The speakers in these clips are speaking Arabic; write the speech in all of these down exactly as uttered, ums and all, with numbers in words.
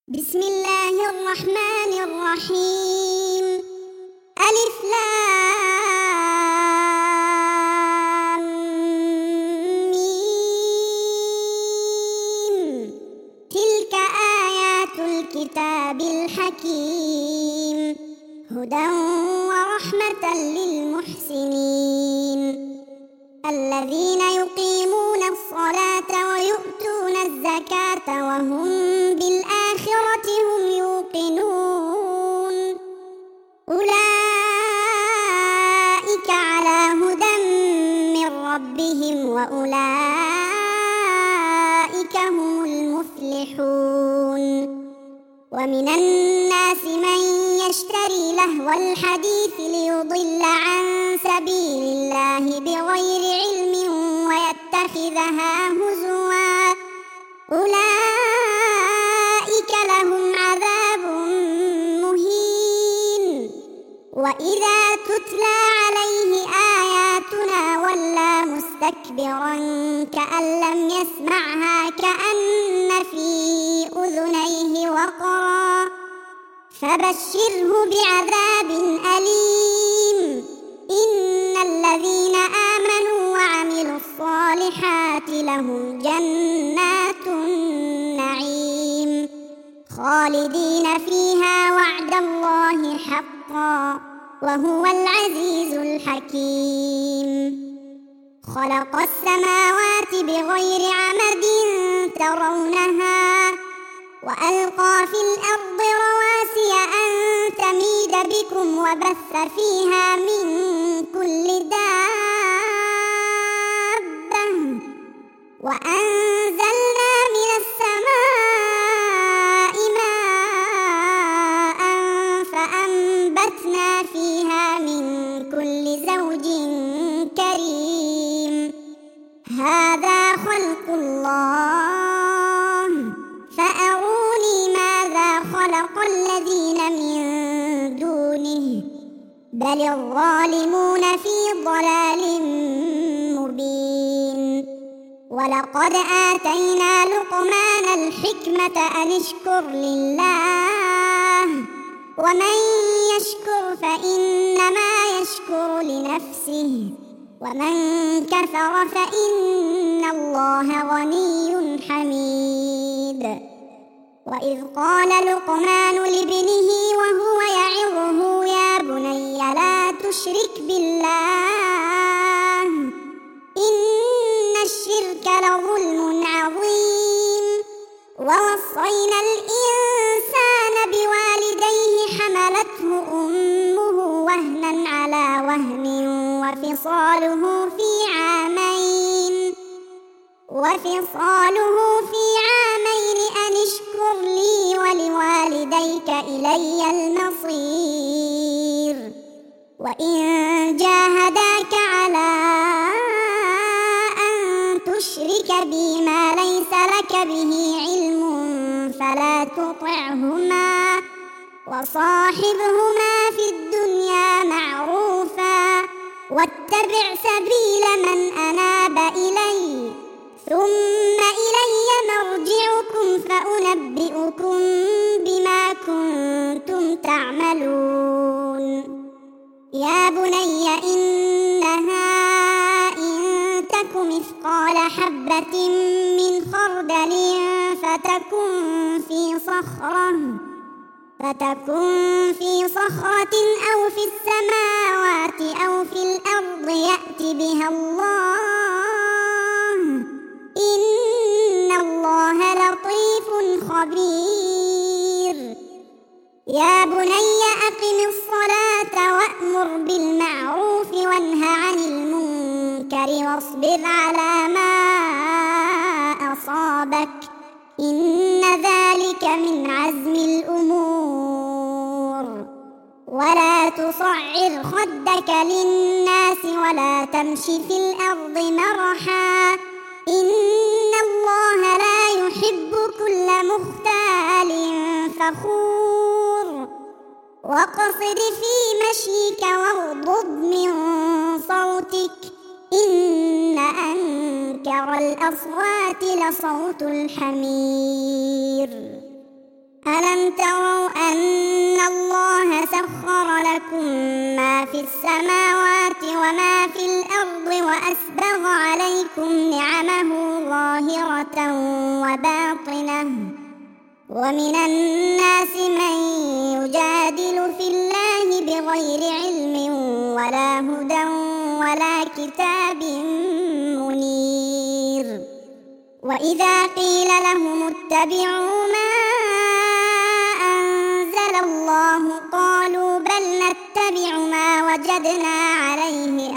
بسم الله الرحمن الرحيم. ألف لام ميم. تلك آيات الكتاب الحكيم، هدى ورحمة للمحسنين الذين يقيمون الصلاة ويؤتون الزكاة وهم بالآخرة هم يوقنون. أولئك على هدى من ربهم وأولئك هم المفلحون. ومن الناس من يشتري لهو الحديث ليضل عن سبيل الله بغير علم ويتخذها هزوا، أولئك لهم عذاب مهين. وإذا تتلى عليه آياتنا ولى مستكبرا كأن لم يسمعها كأن في أذنيه وقرا، فبشره بعذاب أليم. إن الذين آمنوا وعملوا الصالحات لهم جنات النعيم خالدين فيها وعد الله حقا وهو العزيز الحكيم. خلق السماوات بغير عمد ترونها وألقى في الأرض رواسي أن تميد بكم وبث فيها من كل دابة وأنزلنا من السماء ماء فأنبتنا فيها من كل زوج كريم. هذا خلق الله فأروني ماذا خلق الذين من دونه بل الظالمون في ضلال مبين. ولقد آتينا لقمان الحكمة أن اشكر لله ومن يشكر فإنما يشكر لنفسه ومن كفر فإن الله غني حميد. وإذ قال لقمان لابنه وهو يعظه يا بني لا تشرك بالله إن الشرك لظلم عظيم. ووصينا الإنسان بوالديه حملته أمه وهنا على وهن وفصاله في عامين وفصاله في عامين أن اشكر لي ولوالديك إلي المصير. وإن جاهداك على أن تشرك بي ما ليس لك به علم فلا تطعهما وصاحبهما في الدنيا معروفا واتبع سبيل من أناب إلي ثم إلي مرجعكم فأنبئكم بما كنتم تعملون. يا بني إنها إن تك مثقال حبة من خردل فتكن في صخرة فتكن في صخرة أو في السماوات أو في الأرض يأت بها الله إن الله لطيف خبير. يا بني أقم الصلاة وأمر بالمعروف وانه عن المنكر واصبر على ما أصابك إن ذلك من عزم الأمور. ولا تصعر خدك للناس ولا تمش في الأرض مرحا إن الله لا يحب كل مختال فخور. واقصد في مشيك واغضض من صوتك إن أنكر الأصوات لصوت الحمير ألم تروا أن الله سخر لكم ما في السماوات وما في الأرض وأسبغ عليكم نعمه ظاهرة وباطنة ومن الناس من يجادل في الله بغير علم ولا هدى ولا كتاب منير وإذا قيل لهم اتبعوا ما أنزل الله قالوا بل نتبع ما وجدنا عليه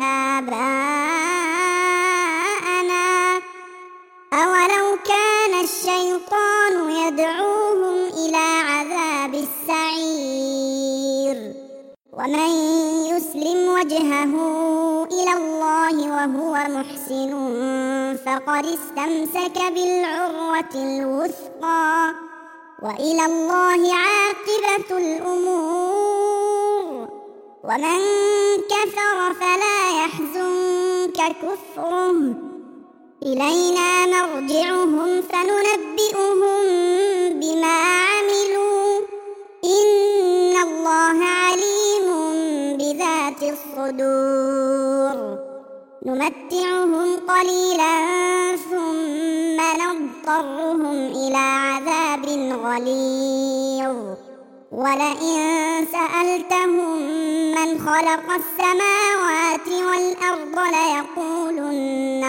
آباءنا أولو كان الشيطان يدعوهم إلى عذاب السعير ومن يسلم وجهه إلى الله وهو محسن فقد استمسك بالعروة الوثقى وإلى الله عاقبة الأمور ومن كفر فلا يحزنك كفره إلينا مرجعهم فننبئهم بما عملوا إن الله عليم بذات الصدور نمتعهم قليلا ثم نضطرهم إلى عذاب غليظ ولئن سألتهم من خلق السماوات والأرض ليقولن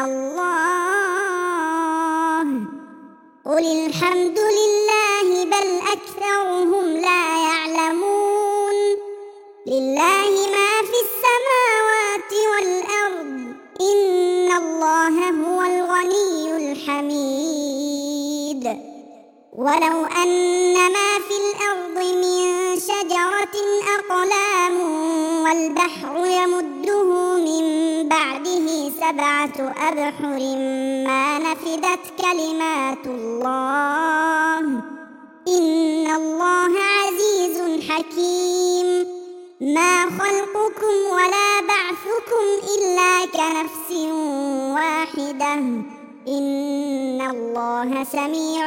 الله قل الحمد لله بل أكثرهم لا يعلمون لله ما في السماوات والأرض إن الله هو الغني الحميد ولو أن ما في الأرض من شجرة أقلام والبحر يمده من بعده سبعة أبحر ما نفدت كلمات الله إن الله عزيز حكيم ما خلقكم ولا بعثكم إلا كنفس واحدة إن الله سميع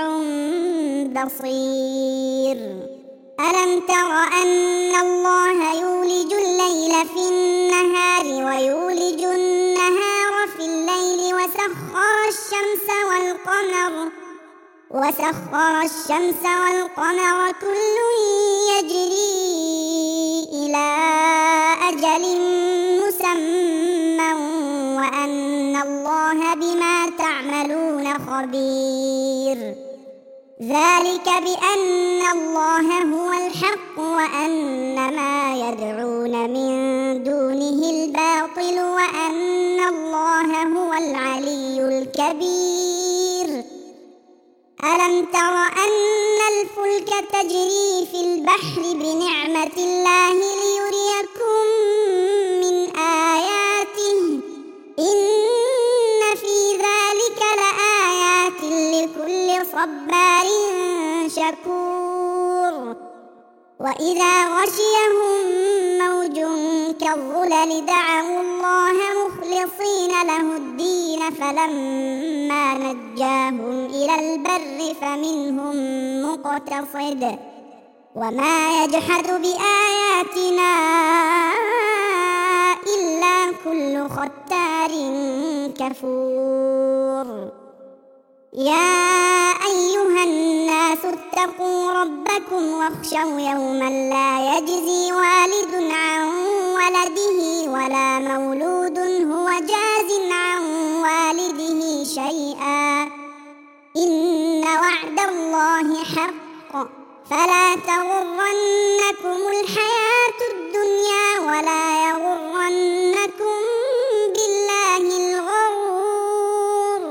بصير ألم تر أن الله يولج الليل في النهار ويولج النهار في الليل وسخر الشمس والقمر وسخر الشمس والقمر كل يجري إلى أجل مسمى وأن الله بما تعملون خبير ذلك بأن الله هو الحق وأن ما يدعون من دونه الباطل وأن الله هو العلي الكبير ألم تر أن الفلك تجري في البحر بنعمة الله ليريكم من آياته إن في ذلك لآيات لكل صبار شكور وإذا غشيهم موج كالظلل دعوا الله مخلصين له الدين فلما نجاهم إلى البر فمنهم مقتصد وما يجحد بآياتنا إلا كل ختار كفور يا أيها الناس اتقوا ربكم واخشوا يوما لا يجزي والد عن ولده ولا مولود هو جاز عن والده شيئا إن وعد الله حق فلا تغرنكم الحياة الدنيا ولا يغرنكم بالله الغرور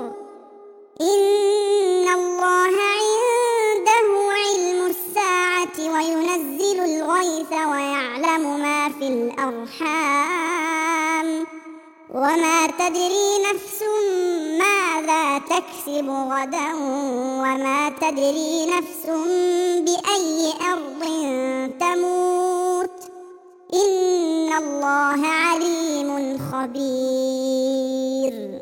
إن الله عنده علم الساعة وينزل الغيث ويعلم ما في الأرحام وما تدري نفس ماذا تكسب غدا وما تدري نفس بأي أرض تموت إن الله عليم خبير.